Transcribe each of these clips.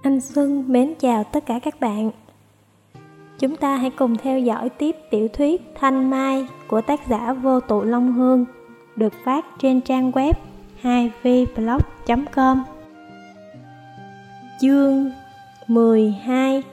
Anh Xuân mến chào tất cả các bạn. Chúng ta hãy cùng theo dõi tiếp tiểu thuyết Thanh Mai của tác giả Vô Tụ Long Hương, được phát trên trang web 2vblog.com. Chương 12.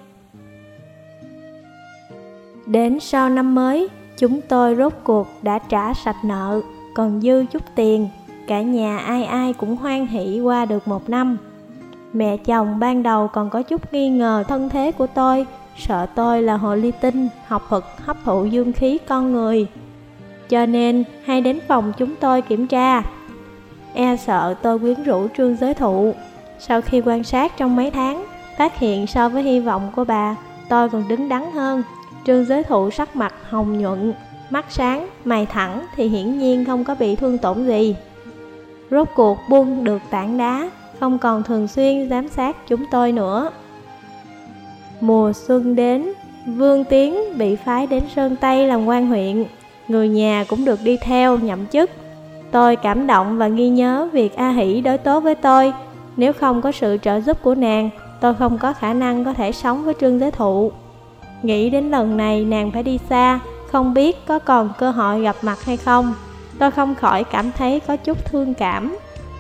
Đến sau năm mới, chúng tôi rốt cuộc đã trả sạch nợ, còn dư chút tiền. Cả nhà ai ai cũng hoan hỉ qua được một năm. Mẹ chồng ban đầu còn có chút nghi ngờ thân thế của tôi, sợ tôi là hồ ly tinh, học thuật hấp thụ dương khí con người, cho nên hay đến phòng chúng tôi kiểm tra. E sợ tôi quyến rũ Trương Giới Thụ. Sau khi quan sát trong mấy tháng, phát hiện so với hy vọng của bà, tôi còn đứng đắn hơn. Trương Giới Thụ sắc mặt hồng nhuận, mắt sáng, mày thẳng thì hiển nhiên không có bị thương tổn gì. Rốt cuộc buông được tảng đá, không còn thường xuyên giám sát chúng tôi nữa. Mùa xuân đến, Vương Tiến bị phái đến Sơn Tây làm quan huyện, người nhà cũng được đi theo nhậm chức. Tôi cảm động và ghi nhớ việc A Hỷ đối tốt với tôi. Nếu không có sự trợ giúp của nàng, tôi không có khả năng có thể sống với Trương Giới Thụ. Nghĩ đến lần này nàng phải đi xa, không biết có còn cơ hội gặp mặt hay không, tôi không khỏi cảm thấy có chút thương cảm.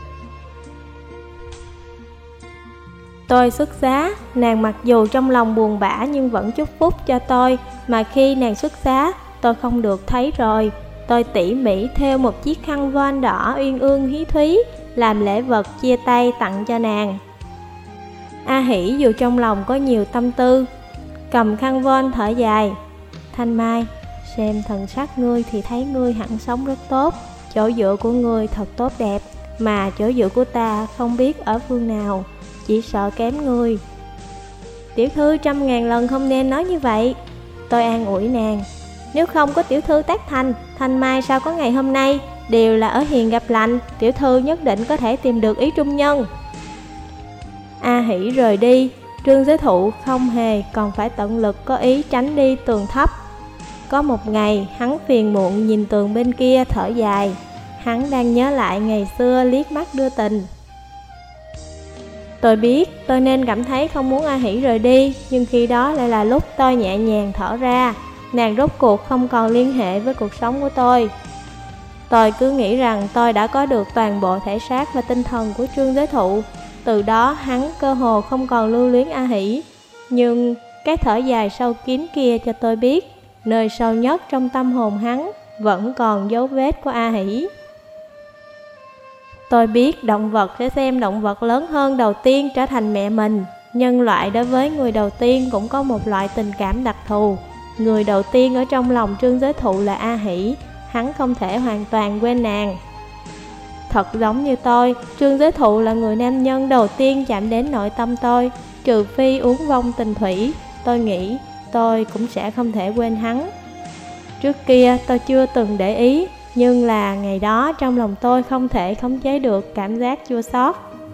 Tôi xuất giá, nàng mặc dù trong lòng buồn bã nhưng vẫn chúc phúc cho tôi, mà khi nàng xuất giá, tôi không được thấy rồi. Tôi tỉ mỉ thêu một chiếc khăn voan đỏ uyên ương hí thúy, làm lễ vật chia tay tặng cho nàng. A Hỷ dù trong lòng có nhiều tâm tư, cầm khăn voan thở dài. Thanh Mai, xem thần sắc ngươi thì thấy ngươi hẳn sống rất tốt. Chỗ dựa của ngươi thật tốt đẹp, mà chỗ dựa của ta không biết ở phương nào, chỉ sợ kém ngươi. Tiểu thư 100.000 lần không nên nói như vậy. Tôi an ủi nàng. Nếu không có tiểu thư tác thành, Thanh Mai sao có ngày hôm nay? Đều là ở hiền gặp lành, tiểu thư nhất định có thể tìm được ý trung nhân. A Hỷ rời đi, Trương Giới Thụ không hề còn phải tận lực có ý tránh đi tường thấp. Có một ngày, hắn phiền muộn nhìn tường bên kia thở dài. Hắn đang nhớ lại ngày xưa liếc mắt đưa tình. Tôi biết tôi nên cảm thấy không muốn A Hỷ rời đi, nhưng khi đó lại là lúc tôi nhẹ nhàng thở ra. Nàng rốt cuộc không còn liên hệ với cuộc sống của tôi. Tôi cứ nghĩ rằng tôi đã có được toàn bộ thể xác và tinh thần của Trương Giới Thụ. Từ đó hắn cơ hồ không còn lưu luyến A Hỷ. Nhưng cái thở dài sâu kín kia cho tôi biết, nơi sâu nhất trong tâm hồn hắn vẫn còn dấu vết của A Hỷ. Tôi biết động vật sẽ xem động vật lớn hơn đầu tiên trở thành mẹ mình. Nhân loại đối với người đầu tiên cũng có một loại tình cảm đặc thù. Người đầu tiên ở trong lòng Trương Giới Thụ là A Hỷ, hắn không thể hoàn toàn quên nàng. Thật giống như tôi, Trương Giới Thụ là người nam nhân đầu tiên chạm đến nội tâm tôi. Trừ phi uống vong tình thủy, tôi nghĩ tôi cũng sẽ không thể quên hắn. Trước kia tôi chưa từng để ý, nhưng là ngày đó trong lòng tôi không thể khống chế được cảm giác chua xót.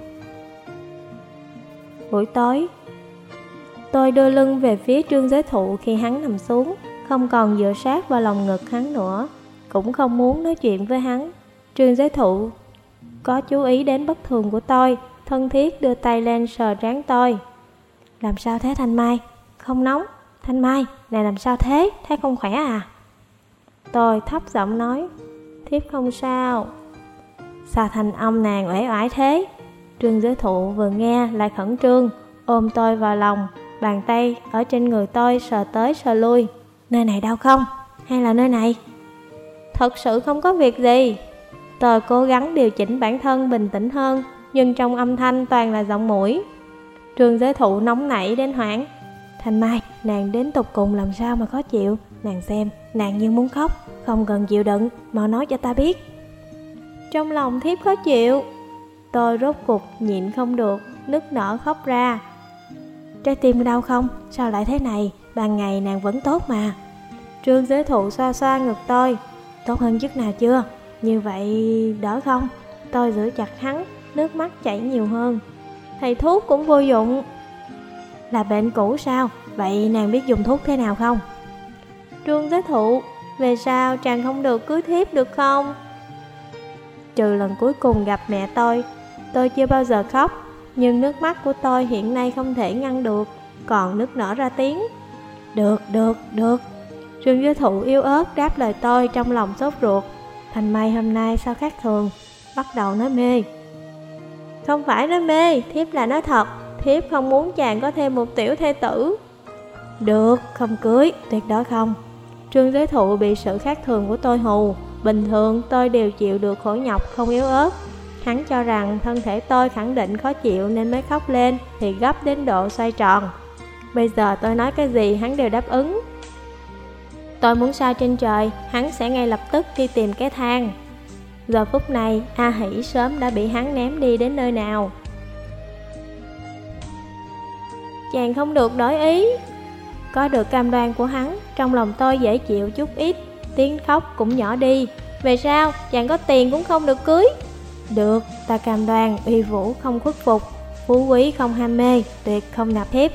Buổi tối, tôi đưa lưng về phía Trương Giới Thụ khi hắn nằm xuống, không còn dựa sát vào lòng ngực hắn nữa, cũng không muốn nói chuyện với hắn. Trương Giới Thụ có chú ý đến bất thường của tôi, thân thiết đưa tay lên sờ trán tôi. Làm sao thế Thanh Mai? Không nóng. Thanh Mai, này làm sao thế? Thấy không khỏe à? Tôi thấp giọng nói. Thiếp không sao. Sao thanh âm nàng uể oải thế? Trương Giới Thụ vừa nghe lại khẩn trương, ôm tôi vào lòng, bàn tay ở trên người tôi sờ tới sờ lui. Nơi này đau không? Hay là nơi này? Thật sự không có việc gì. Tôi cố gắng điều chỉnh bản thân bình tĩnh hơn, nhưng trong âm thanh toàn là giọng mũi. Trương Giới Thụ nóng nảy đến hoảng. Thanh Mai, nàng đến tột cùng làm sao mà khó chịu? Nàng xem, nàng như muốn khóc. Không cần chịu đựng, mau nói cho ta biết. Trong lòng thiếp khó chịu. Tôi rốt cuộc nhịn không được, nức nở khóc ra. Trái tim đau không? Sao lại thế này? Ban ngày nàng vẫn tốt mà. Trương Giới Thụ xoa xoa ngực tôi. Tốt hơn chút nào chưa? Như vậy đỡ không? Tôi giữ chặt hắn, nước mắt chảy nhiều hơn. Thầy thuốc cũng vô dụng. Là bệnh cũ sao? Vậy nàng biết dùng thuốc thế nào không? Trương Giới Thụ, về sau chàng không được cưới thiếp được không? Trừ lần cuối cùng gặp mẹ tôi chưa bao giờ khóc. nhưng nước mắt của tôi hiện nay không thể ngăn được, còn nức nở ra tiếng. Được. Trương Giới Thụ yếu ớt đáp lời tôi trong lòng sốt ruột. Thành Mai hôm nay sao khác thường, bắt đầu nói mê. Không phải nói mê, thiếp là nói thật, thiếp không muốn chàng có thêm một tiểu thê tử. Được, không cưới, tuyệt đối không. Trương Giới Thụ bị sự khác thường của tôi hù. Bình thường tôi đều chịu được khổ nhọc, không yếu ớt. Hắn cho rằng thân thể tôi khẳng định khó chịu nên mới khóc lên, thì gấp đến độ xoay tròn. Bây giờ tôi nói cái gì hắn đều đáp ứng. Tôi muốn sao trên trời, hắn sẽ ngay lập tức đi tìm cái thang. Giờ phút này, A Hỷ sớm đã bị hắn ném đi đến nơi nào. Chàng không được đổi ý. Có được cam đoan của hắn, trong lòng tôi dễ chịu chút ít, tiếng khóc cũng nhỏ đi. Về sau, chàng có tiền cũng không được cưới. Được, ta cam đoan, uy vũ không khuất phục, phú quý không ham mê, tuyệt không nạp thiếp.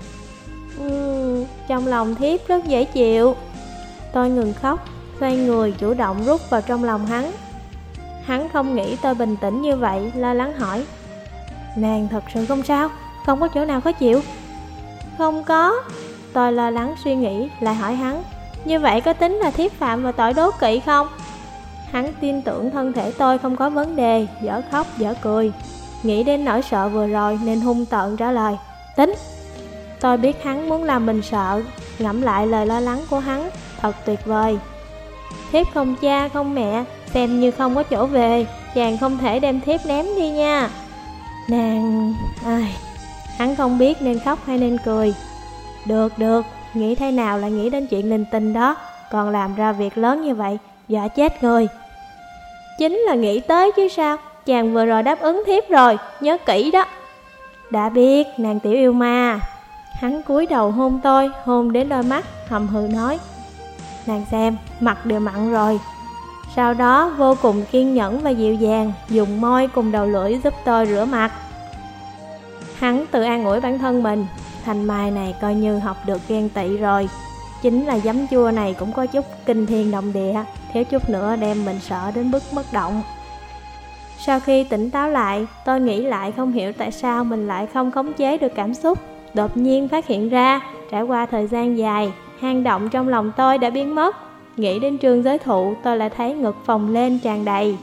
Trong lòng thiếp rất dễ chịu. Tôi ngừng khóc, xoay người chủ động rút vào trong lòng hắn. Hắn không nghĩ tôi bình tĩnh như vậy, lo lắng hỏi. Nàng thật sự không sao, không có chỗ nào khó chịu? Không có. Tôi lo lắng suy nghĩ, lại hỏi hắn. Như vậy có tính là thiếp phạm vào tội đố kỵ không? Hắn tin tưởng thân thể tôi không có vấn đề, dở khóc dở cười. Nghĩ đến nỗi sợ vừa rồi nên hung tợn trả lời. Tính. Tôi biết hắn muốn làm mình sợ, ngẫm lại lời lo lắng của hắn, thật tuyệt vời. Thiếp không cha không mẹ, xem như không có chỗ về, chàng không thể đem thiếp ném đi nha. Nàng... Hắn không biết nên khóc hay nên cười. Được, nghĩ thế nào là nghĩ đến chuyện linh tinh đó, còn làm ra việc lớn như vậy, dọa chết người. Chính là nghĩ tới chứ sao, chàng vừa rồi đáp ứng thiếp rồi, nhớ kỹ đó. Đã biết, nàng tiểu yêu ma. Hắn cúi đầu hôn tôi, hôn đến đôi mắt, hầm hừ nói. Nàng xem, mặt đều mặn rồi. Sau đó vô cùng kiên nhẫn và dịu dàng, dùng môi cùng đầu lưỡi giúp tôi rửa mặt. Hắn tự an ủi bản thân mình, Thành Mai này coi như học được ghen tị rồi. Chính là giấm chua này cũng có chút kinh thiên động địa, thiếu chút nữa đem mình sợ đến mức bất động. Sau khi tỉnh táo lại, tôi nghĩ lại không hiểu tại sao mình lại không khống chế được cảm xúc. Đột nhiên phát hiện ra, trải qua thời gian dài, hang động trong lòng tôi đã biến mất. Nghĩ đến Trương Giới Thụ, tôi lại thấy ngực phồng lên tràn đầy.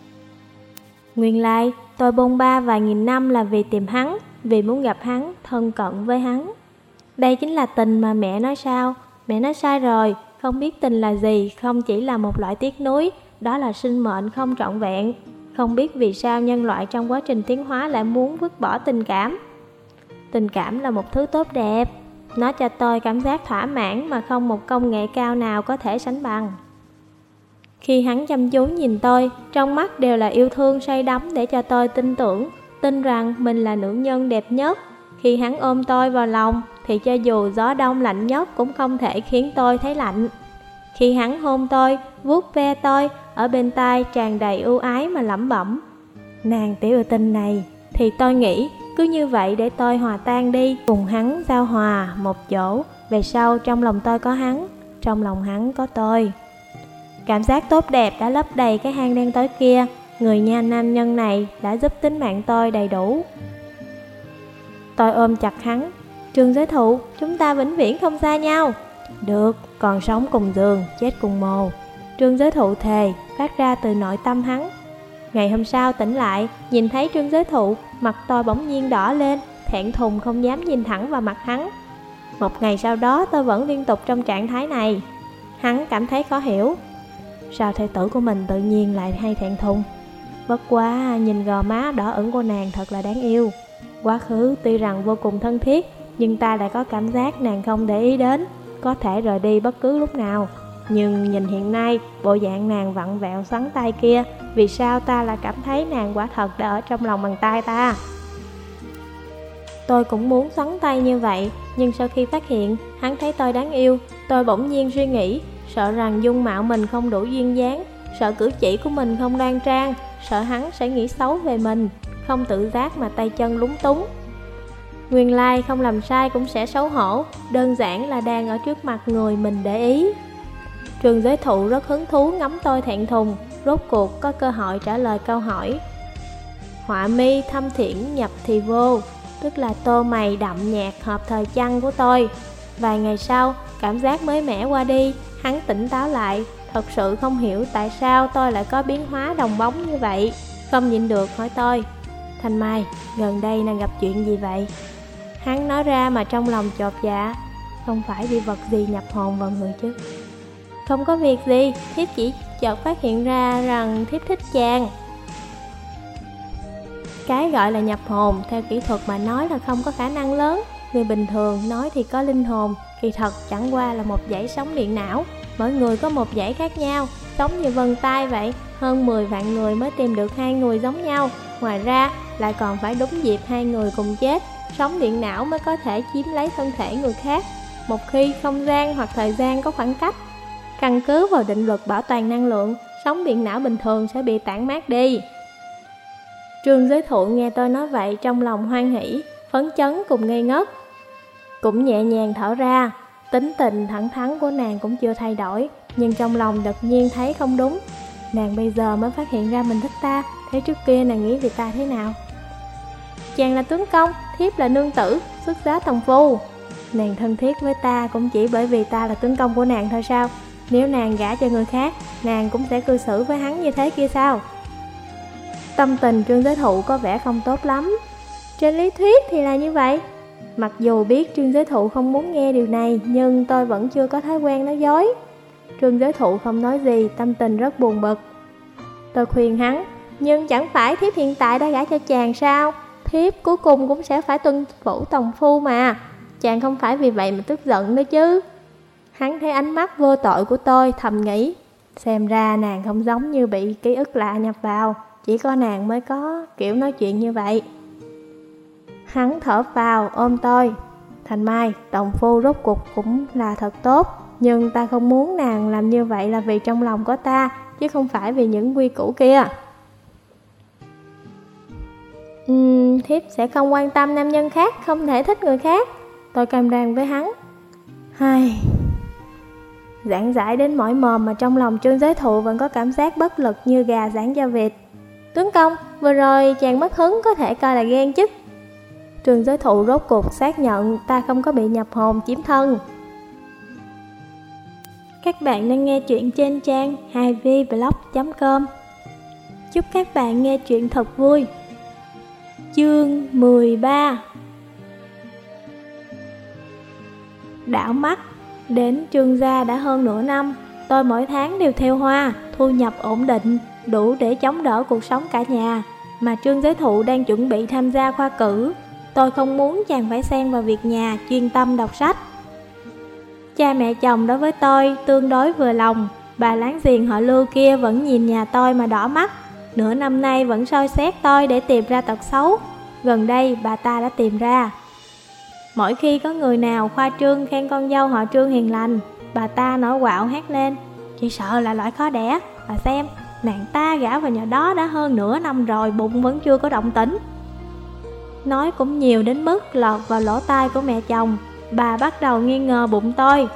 Nguyên lai, tôi bôn ba vài nghìn năm là vì tìm hắn, vì muốn gặp hắn, thân cận với hắn. Đây chính là tình mà mẹ nói sao? Mẹ nói sai rồi, không biết tình là gì, không chỉ là một loại tiếc nuối, đó là sinh mệnh không trọn vẹn. Không biết vì sao nhân loại trong quá trình tiến hóa lại muốn vứt bỏ tình cảm. Tình cảm là một thứ tốt đẹp, nó cho tôi cảm giác thỏa mãn mà không một công nghệ cao nào có thể sánh bằng. Khi hắn chăm chú nhìn tôi, trong mắt đều là yêu thương say đắm để cho tôi tin rằng mình là nữ nhân đẹp nhất. Khi hắn ôm tôi vào lòng, thì cho dù gió đông lạnh nhất cũng không thể khiến tôi thấy lạnh. Khi hắn hôn tôi, vuốt ve tôi, ở bên tai tràn đầy ưu ái mà lẩm bẩm. Nàng tiểu yêu tinh này, thì tôi nghĩ cứ như vậy để tôi hòa tan đi, cùng hắn giao hòa một chỗ. Về sau trong lòng tôi có hắn, trong lòng hắn có tôi. Cảm giác tốt đẹp đã lấp đầy cái hang đen tối kia. Người nha nam nhân này đã giúp tính mạng tôi đầy đủ. Tôi ôm chặt hắn. Trương Giới Thụ, chúng ta vĩnh viễn không xa nhau. Được, còn sống cùng giường, chết cùng mồ. Trương Giới Thụ thề, phát ra từ nội tâm hắn. Ngày hôm sau tỉnh lại, nhìn thấy Trương Giới Thụ, mặt tôi bỗng nhiên đỏ lên, thẹn thùng không dám nhìn thẳng vào mặt hắn. Một ngày sau đó tôi vẫn liên tục trong trạng thái này. Hắn cảm thấy khó hiểu. Sao thê tử của mình tự nhiên lại hay thẹn thùng? Bất quá nhìn gò má đỏ ửng của nàng thật là đáng yêu. Quá khứ tuy rằng vô cùng thân thiết, nhưng ta lại có cảm giác nàng không để ý đến, có thể rời đi bất cứ lúc nào. Nhưng nhìn hiện nay, bộ dạng nàng vặn vẹo xoắn tay kia, vì sao ta lại cảm thấy nàng quả thật đã ở trong lòng bàn tay ta? Tôi cũng muốn xoắn tay như vậy, nhưng sau khi phát hiện hắn thấy tôi đáng yêu, tôi bỗng nhiên suy nghĩ, sợ rằng dung mạo mình không đủ duyên dáng, sợ cử chỉ của mình không đoan trang, sợ hắn sẽ nghĩ xấu về mình, không tự giác mà tay chân lúng túng. Nguyên lai không làm sai cũng sẽ xấu hổ, đơn giản là đang ở trước mặt người mình để ý. Trương Giới Thụ rất hứng thú ngắm tôi thẹn thùng, rốt cuộc có cơ hội trả lời câu hỏi. họa mi thâm thiển nhập thì vô, tức là tô mày đậm nhạt hợp thời chăng của tôi. Vài ngày sau, cảm giác mới mẻ qua đi, hắn tỉnh táo lại, thật sự không hiểu tại sao tôi lại có biến hóa đồng bóng như vậy. Không nhịn được hỏi tôi: Thanh Mai, gần đây nàng gặp chuyện gì vậy? Hắn nói ra mà trong lòng chột dạ: không phải bị vật gì nhập hồn vào người chứ? Không có việc gì, thiếp chỉ chợt phát hiện ra rằng thiếp thích chàng. Cái gọi là nhập hồn, theo kỹ thuật mà nói là không có khả năng lớn. Người bình thường nói thì có linh hồn, kỳ thật chẳng qua là một dãy sóng điện não. Mỗi người có một dãy khác nhau, giống như vân tay vậy. Hơn 10 vạn người mới tìm được 2 người giống nhau. Ngoài ra lại còn phải đúng dịp 2 người cùng chết, sóng điện não mới có thể chiếm lấy thân thể người khác. Một khi không gian hoặc thời gian có khoảng cách, căn cứ vào định luật bảo toàn năng lượng, sóng điện não bình thường sẽ bị tản mát đi. Trương Giới Thụ nghe tôi nói vậy, trong lòng hoan hỉ, phấn chấn cùng ngây ngất, cũng nhẹ nhàng thở ra. Tính tình thẳng thắn của nàng cũng chưa thay đổi, nhưng trong lòng đột nhiên thấy không đúng. Nàng bây giờ mới phát hiện ra mình thích ta, thế trước kia nàng nghĩ về ta thế nào? Chàng là tướng công, thiếp là nương tử, xuất giá tòng phu. Nàng thân thiết với ta cũng chỉ bởi vì ta là tướng công của nàng thôi sao? Nếu nàng gả cho người khác, nàng cũng sẽ cư xử với hắn như thế kia sao? Tâm tình Trương Giới Thụ có vẻ không tốt lắm. Trên lý thuyết thì là như vậy. Mặc dù biết Trương Giới Thụ không muốn nghe điều này, nhưng tôi vẫn chưa có thói quen nói dối. Trương Giới Thụ không nói gì, tâm tình rất buồn bực. Tôi khuyên hắn: nhưng chẳng phải thiếp hiện tại đã gả cho chàng sao? Thiếp cuối cùng cũng sẽ phải tuân phủ tòng phu mà. Chàng không phải vì vậy mà tức giận nữa chứ? Hắn thấy ánh mắt vô tội của tôi, thầm nghĩ: xem ra nàng không giống như bị ký ức lạ nhập vào, chỉ có nàng mới có kiểu nói chuyện như vậy. Hắn thở phào ôm tôi: Thành Mai, tòng phu rốt cuộc cũng là thật tốt, nhưng ta không muốn nàng làm như vậy là vì trong lòng có ta, chứ không phải vì những quy củ kia. Thiếp sẽ không quan tâm nam nhân khác, không thể thích người khác. Tôi cam đoan với hắn. Giảng giải đến mỏi mồm mà trong lòng Trương Giới Thụ vẫn có cảm giác bất lực như gà giảng cho vịt. Tướng công, vừa rồi chàng mất hứng có thể coi là ghen chứ? Trương Giới Thụ rốt cuộc xác nhận ta không có bị nhập hồn chiếm thân. Các bạn đang nghe chuyện trên trang 2vblog.com. Chúc các bạn nghe chuyện thật vui. Chương 13. Đảo mắt, đến Trương gia đã hơn nửa năm. Tôi mỗi tháng đều theo hoa, thu nhập ổn định, đủ để chống đỡ cuộc sống cả nhà. Mà Trương Giới Thụ đang chuẩn bị tham gia khoa cử. Tôi không muốn chàng phải xen vào việc nhà, chuyên tâm đọc sách. Cha mẹ chồng đối với tôi tương đối vừa lòng. Bà láng giềng họ Lưu kia vẫn nhìn nhà tôi mà đỏ mắt. Nửa năm nay vẫn soi xét tôi để tìm ra tật xấu. Gần đây bà ta đã tìm ra. Mỗi khi có người nào khoa trương khen con dâu họ Trương hiền lành, bà ta nổi quạo hét lên: Chị sợ là loại khó đẻ. Bà xem, nàng ta gả vào nhà đó đã hơn nửa năm rồi, bụng vẫn chưa có động tĩnh. Nói cũng nhiều đến mức lọt vào lỗ tai của mẹ chồng. Bà bắt đầu nghi ngờ bụng tôi.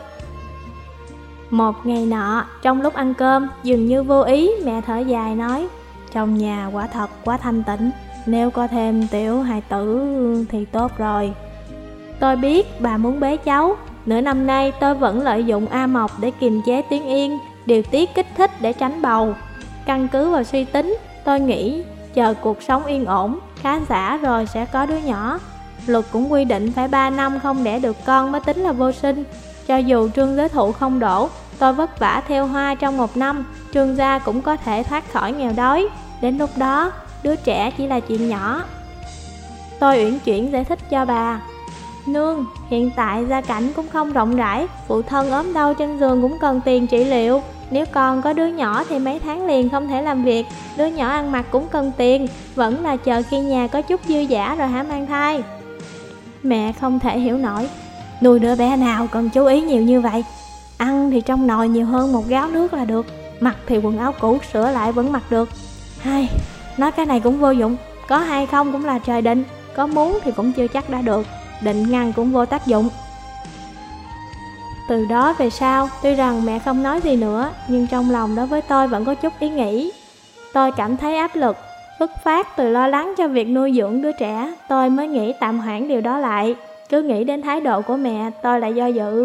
Một ngày nọ, trong lúc ăn cơm, dường như vô ý, mẹ thở dài nói: Trong nhà quả thật quá thanh tịnh, nếu có thêm tiểu hài tử thì tốt rồi. Tôi biết bà muốn bế cháu. Nửa năm nay tôi vẫn lợi dụng A Mộc để kiềm chế tiếng Yên, điều tiết kích thích để tránh bầu. Căn cứ vào suy tính, tôi nghĩ chờ cuộc sống yên ổn, khá giả rồi sẽ có đứa nhỏ. Luật cũng quy định phải 3 năm không đẻ được con mới tính là vô sinh. Cho dù Trương Giới Thụ không đổ, tôi vất vả theo hoa trong 1 năm, Trương gia cũng có thể thoát khỏi nghèo đói. Đến lúc đó, đứa trẻ chỉ là chuyện nhỏ. Tôi uyển chuyển giải thích cho bà: Nương, hiện tại gia cảnh cũng không rộng rãi, phụ thân ốm đau trên giường cũng cần tiền trị liệu. Nếu con có đứa nhỏ thì mấy tháng liền không thể làm việc, đứa nhỏ ăn mặc cũng cần tiền, vẫn là chờ khi nhà có chút dư dả rồi hả mang thai. Mẹ không thể hiểu nổi: Nuôi đứa bé nào cần chú ý nhiều như vậy? Ăn thì trong nồi nhiều hơn 1 gáo nước là được, mặc thì quần áo cũ sửa lại vẫn mặc được. Nói cái này cũng vô dụng, có hay không cũng là trời định, có muốn thì cũng chưa chắc đã được, định ngăn cũng vô tác dụng. Từ đó về sau, tuy rằng mẹ không nói gì nữa, nhưng trong lòng đối với tôi vẫn có chút ý nghĩ. Tôi cảm thấy áp lực. Xuất phát từ lo lắng cho việc nuôi dưỡng đứa trẻ, tôi mới nghĩ tạm hoãn điều đó lại. Cứ nghĩ đến thái độ của mẹ, tôi lại do dự.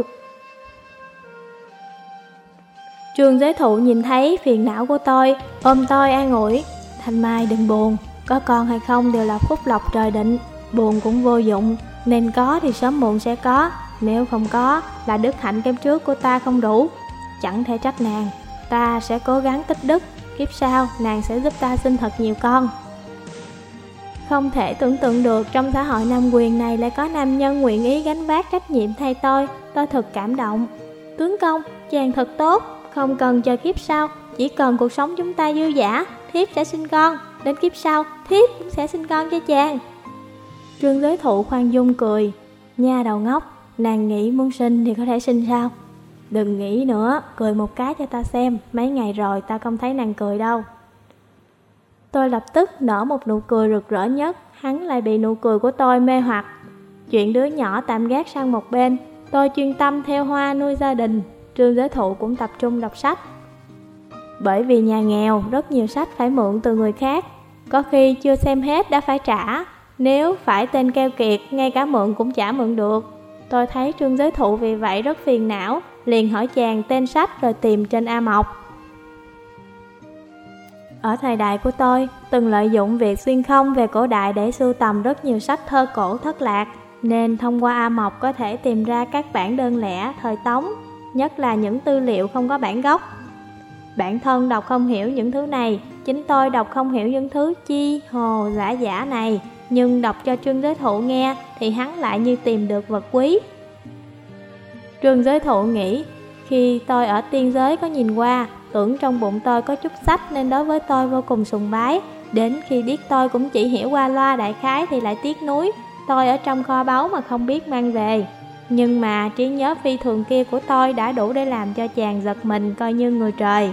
Trương Giới Thụ nhìn thấy phiền não của tôi, ôm tôi an ủi. Thanh Mai đừng buồn, có con hay không đều là phúc lộc trời định, buồn cũng vô dụng, nên có thì sớm muộn sẽ có, nếu không có là đức hạnh kiếp trước của ta không đủ. Chẳng thể trách nàng, ta sẽ cố gắng tích đức, kiếp sau nàng sẽ giúp ta sinh thật nhiều con. Không thể tưởng tượng được trong xã hội nam quyền này lại có nam nhân nguyện ý gánh vác trách nhiệm thay tôi thật cảm động. Tướng công, chàng thật tốt, không cần chờ kiếp sau, chỉ cần cuộc sống chúng ta dư dả, thiếp sẽ sinh con, đến kiếp sau, thiếp cũng sẽ sinh con cho chàng. Trương Giới Thụ khoan dung cười, nha đầu ngốc, nàng nghĩ muốn sinh thì có thể sinh sao? Đừng nghĩ nữa, cười một cái cho ta xem, mấy ngày rồi ta không thấy nàng cười đâu. Tôi lập tức nở một nụ cười rực rỡ nhất, hắn lại bị nụ cười của tôi mê hoặc. Chuyện đứa nhỏ tạm gác sang một bên, tôi chuyên tâm theo hoa nuôi gia đình, Trương Giới Thụ cũng tập trung đọc sách. Bởi vì nhà nghèo, rất nhiều sách phải mượn từ người khác, có khi chưa xem hết đã phải trả, nếu phải tên keo kiệt, ngay cả mượn cũng chả mượn được. Tôi thấy Trương Giới Thụ vì vậy rất phiền não, liền hỏi chàng tên sách rồi tìm trên A Mộc. Ở thời đại của tôi, từng lợi dụng việc xuyên không về cổ đại để sưu tầm rất nhiều sách thơ cổ thất lạc, nên thông qua A Mộc có thể tìm ra các bản đơn lẻ thời Tống, nhất là những tư liệu không có bản gốc. Bản thân đọc không hiểu những thứ này, chính tôi đọc không hiểu những thứ chi hồ giả này, nhưng đọc cho Trương Giới Thụ nghe thì hắn lại như tìm được vật quý. Trương Giới Thụ nghĩ, khi tôi ở tiên giới có nhìn qua, tưởng trong bụng tôi có chút sách nên đối với tôi vô cùng sùng bái. Đến khi biết tôi cũng chỉ hiểu qua loa đại khái thì lại tiếc nuối, tôi ở trong kho báu mà không biết mang về. Nhưng mà trí nhớ phi thường kia của tôi đã đủ để làm cho chàng giật mình coi như người trời.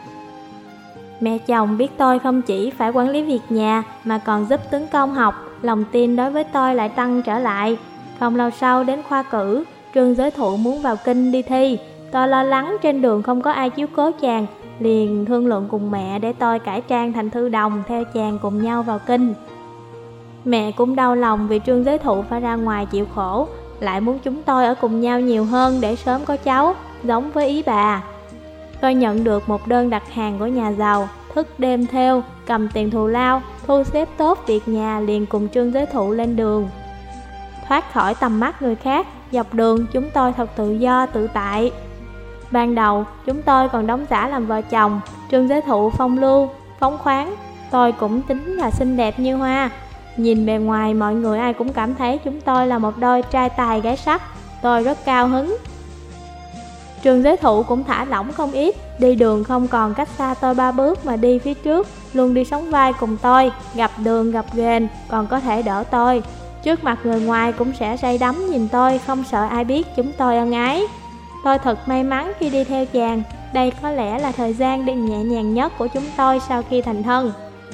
Mẹ chồng biết tôi không chỉ phải quản lý việc nhà mà còn giúp tướng công học, lòng tin đối với tôi lại tăng trở lại. Không lâu sau đến khoa cử, Trương Giới Thụ muốn vào kinh đi thi. Tôi lo lắng trên đường không có ai chiếu cố chàng, liền thương lượng cùng mẹ để tôi cải trang thành thư đồng theo chàng cùng nhau vào kinh. Mẹ cũng đau lòng vì Trương Giới Thụ phải ra ngoài chịu khổ, lại muốn chúng tôi ở cùng nhau nhiều hơn để sớm có cháu, giống với ý bà. Tôi nhận được một đơn đặt hàng của nhà giàu, thức đêm theo, cầm tiền thù lao, thu xếp tốt việc nhà liền cùng Trương Giới Thụ lên đường. Thoát khỏi tầm mắt người khác, dọc đường chúng tôi thật tự do tự tại. Ban đầu chúng tôi còn đóng giả làm vợ chồng, Trương Giới Thụ phong lưu, phóng khoáng, tôi cũng tính là xinh đẹp như hoa. Nhìn bề ngoài mọi người ai cũng cảm thấy chúng tôi là một đôi trai tài gái sắc, tôi rất cao hứng. Trương Giới Thụ cũng thả lỏng không ít, đi đường không còn cách xa tôi 3 bước mà đi phía trước, luôn đi sóng vai cùng tôi, gặp đường gặp ghềnh còn có thể đỡ tôi. Trước mặt người ngoài cũng sẽ say đắm nhìn tôi, không sợ ai biết chúng tôi ân ái. Tôi thật may mắn khi đi theo chàng, đây có lẽ là thời gian đi nhẹ nhàng nhất của chúng tôi sau khi thành thân.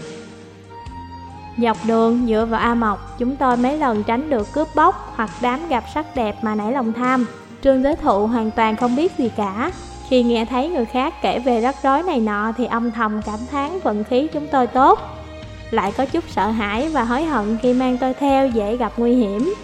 Dọc đường dựa vào A Mộc, chúng tôi mấy lần tránh được cướp bóc hoặc đám gặp sắc đẹp mà nảy lòng tham. Trương Giới Thụ hoàn toàn không biết gì cả. Khi nghe thấy người khác kể về rắc rối này nọ thì âm thầm cảm thán vận khí chúng tôi tốt. Lại có chút sợ hãi và hối hận khi mang tôi theo dễ gặp nguy hiểm.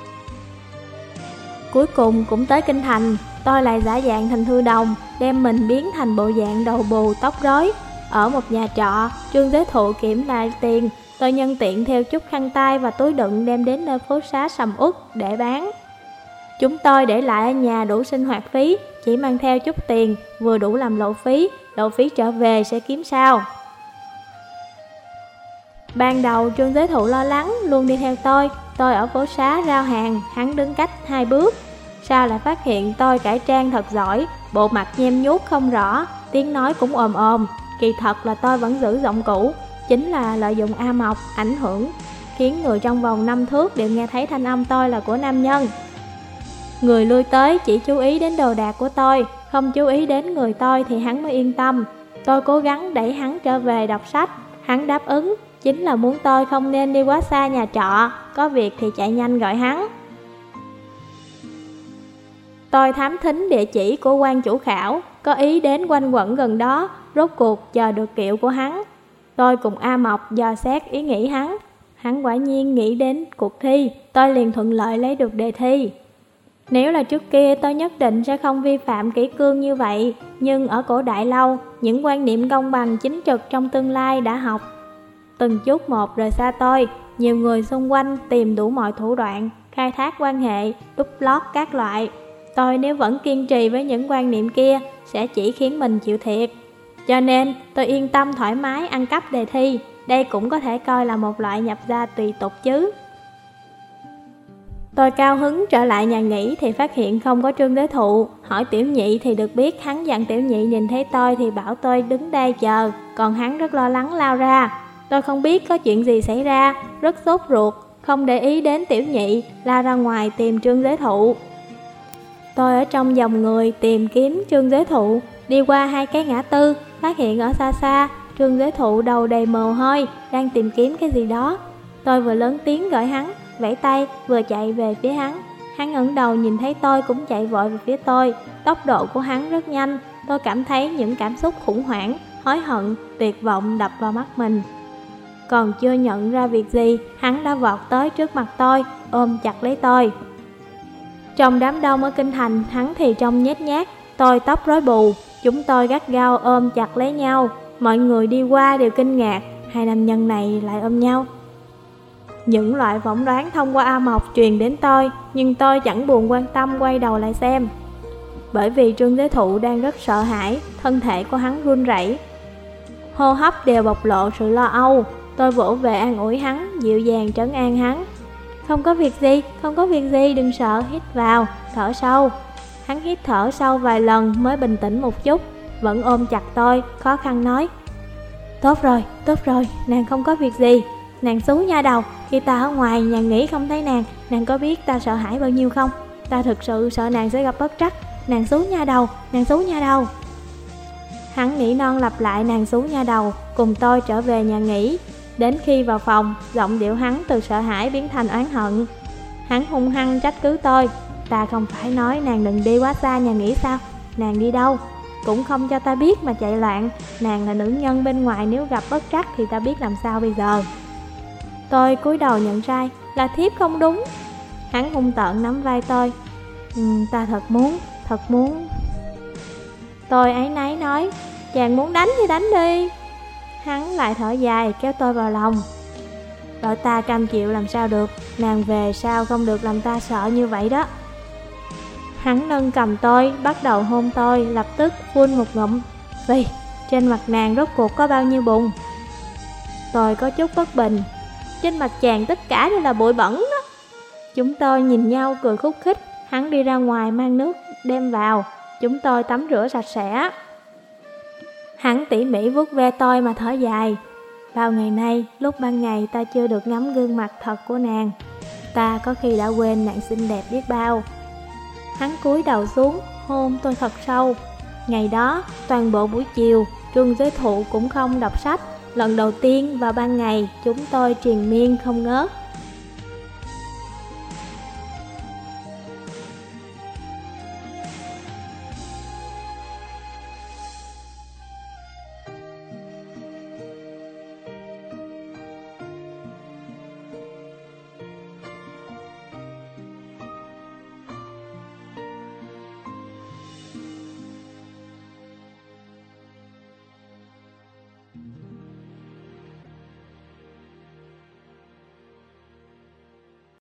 Cuối cùng cũng tới kinh thành, tôi lại giả dạng thành thư đồng, đem mình biến thành bộ dạng đầu bù tóc rối. Ở một nhà trọ, Trương Giới Thụ kiểm lại tiền, tôi nhân tiện theo chút khăn tay và túi đựng đem đến nơi phố xá sầm uất để bán. Chúng tôi để lại ở nhà đủ sinh hoạt phí, chỉ mang theo chút tiền, vừa đủ làm lộ phí trở về sẽ kiếm sao. Ban đầu Trương Giới Thụ lo lắng, luôn đi theo tôi ở phố xá rao hàng, hắn đứng cách 2 bước. Sao lại phát hiện tôi cải trang thật giỏi, bộ mặt nhem nhuốc không rõ, tiếng nói cũng ồm ồm. Kỳ thật là tôi vẫn giữ giọng cũ, chính là lợi dụng A Mộc ảnh hưởng, khiến người trong vòng 5 thước đều nghe thấy thanh âm tôi là của nam nhân. Người lui tới chỉ chú ý đến đồ đạc của tôi, không chú ý đến người tôi thì hắn mới yên tâm. Tôi cố gắng đẩy hắn trở về đọc sách, hắn đáp ứng, chính là muốn tôi không nên đi quá xa nhà trọ, có việc thì chạy nhanh gọi hắn. Tôi thám thính địa chỉ của quan chủ khảo, có ý đến quanh quẩn gần đó, rốt cuộc chờ được kiệu của hắn. Tôi cùng A Mộc dò xét ý nghĩ hắn. Hắn quả nhiên nghĩ đến cuộc thi, tôi liền thuận lợi lấy được đề thi. Nếu là trước kia tôi nhất định sẽ không vi phạm kỷ cương như vậy, nhưng ở cổ đại lâu, những quan niệm công bằng chính trực trong tương lai đã học. Từng chút một rời xa tôi, nhiều người xung quanh tìm đủ mọi thủ đoạn, khai thác quan hệ, đút lót các loại. Tôi nếu vẫn kiên trì với những quan niệm kia, sẽ chỉ khiến mình chịu thiệt. Cho nên tôi yên tâm thoải mái ăn cắp đề thi, đây cũng có thể coi là một loại nhập gia tùy tục chứ. Tôi cao hứng trở lại nhà nghỉ thì phát hiện không có Trương Giới Thụ. Hỏi Tiểu Nhị thì được biết hắn dặn Tiểu Nhị nhìn thấy tôi thì bảo tôi đứng đây chờ, còn hắn rất lo lắng lao ra. Tôi không biết có chuyện gì xảy ra, rất sốt ruột, không để ý đến Tiểu Nhị, la ra ngoài tìm Trương Giới Thụ. Tôi ở trong dòng người tìm kiếm Trương Giới Thụ, đi qua 2 cái ngã tư, phát hiện ở xa xa, Trương Giới Thụ đầu đầy mồ hôi, đang tìm kiếm cái gì đó. Tôi vừa lớn tiếng gọi hắn, vẫy tay, vừa chạy về phía hắn. Hắn ngẩng đầu nhìn thấy tôi cũng chạy vội về phía tôi. Tốc độ của hắn rất nhanh, tôi cảm thấy những cảm xúc khủng hoảng, hối hận, tuyệt vọng đập vào mắt mình. Còn chưa nhận ra việc gì, hắn đã vọt tới trước mặt tôi, ôm chặt lấy tôi. Trong đám đông ở kinh thành, hắn thì trông nhét nhát, tôi tóc rối bù. Chúng tôi gắt gao ôm chặt lấy nhau. Mọi người đi qua đều kinh ngạc, hai nam nhân này lại ôm nhau. Những loại phỏng đoán thông qua A Mộc truyền đến tôi, nhưng tôi chẳng buồn quan tâm quay đầu lại xem. Bởi vì Trương Giới Thụ đang rất sợ hãi, thân thể của hắn run rẩy, hô hấp đều bộc lộ sự lo âu. Tôi vỗ về an ủi hắn, dịu dàng trấn an hắn. Không có việc gì, không có việc gì, đừng sợ, hít vào, thở sâu. Hắn hít thở sâu vài lần mới bình tĩnh một chút, vẫn ôm chặt tôi, khó khăn nói. Tốt rồi, nàng không có việc gì. Nàng xú nha đầu, khi ta ở ngoài nhà nghỉ không thấy nàng có biết ta sợ hãi bao nhiêu không? Ta thực sự sợ nàng sẽ gặp bất trắc. Nàng xú nha đầu. Hắn nỉ non lặp lại nàng xú nha đầu, cùng tôi trở về nhà nghỉ. Đến khi vào phòng, giọng điệu hắn từ sợ hãi biến thành oán hận. Hắn hung hăng trách cứ tôi. Ta không phải nói nàng đừng đi quá xa nhà nghỉ sao? Nàng đi đâu? Cũng không cho ta biết mà chạy loạn. Nàng là nữ nhân bên ngoài, nếu gặp bất trắc thì ta biết làm sao bây giờ. Tôi cúi đầu nhận sai, là thiếp không đúng. Hắn hung tợn nắm vai tôi. Ta thật muốn. Tôi áy náy nói, chàng muốn đánh thì đánh đi. Hắn lại thở dài kéo tôi vào lòng. Đợi ta cam chịu làm sao được, nàng về sao không được làm ta sợ như vậy đó. Hắn nâng cầm tôi, bắt đầu hôn tôi, lập tức phun một ngụm. Vì trên mặt nàng rốt cuộc có bao nhiêu bùn. Tôi có chút bất bình. Trên mặt chàng tất cả đều là bụi bẩn đó. Chúng tôi nhìn nhau cười khúc khích. Hắn đi ra ngoài mang nước đem vào. Chúng tôi tắm rửa sạch sẽ. Hắn tỉ mỉ vuốt ve tôi mà thở dài. Bao ngày nay, lúc ban ngày ta chưa được ngắm gương mặt thật của nàng. Ta có khi đã quên nàng xinh đẹp biết bao. Hắn cúi đầu xuống, hôn tôi thật sâu. Ngày đó, toàn bộ buổi chiều, Trương Giới Thụ cũng không đọc sách. Lần đầu tiên vào ban ngày, chúng tôi triền miên không ngớt.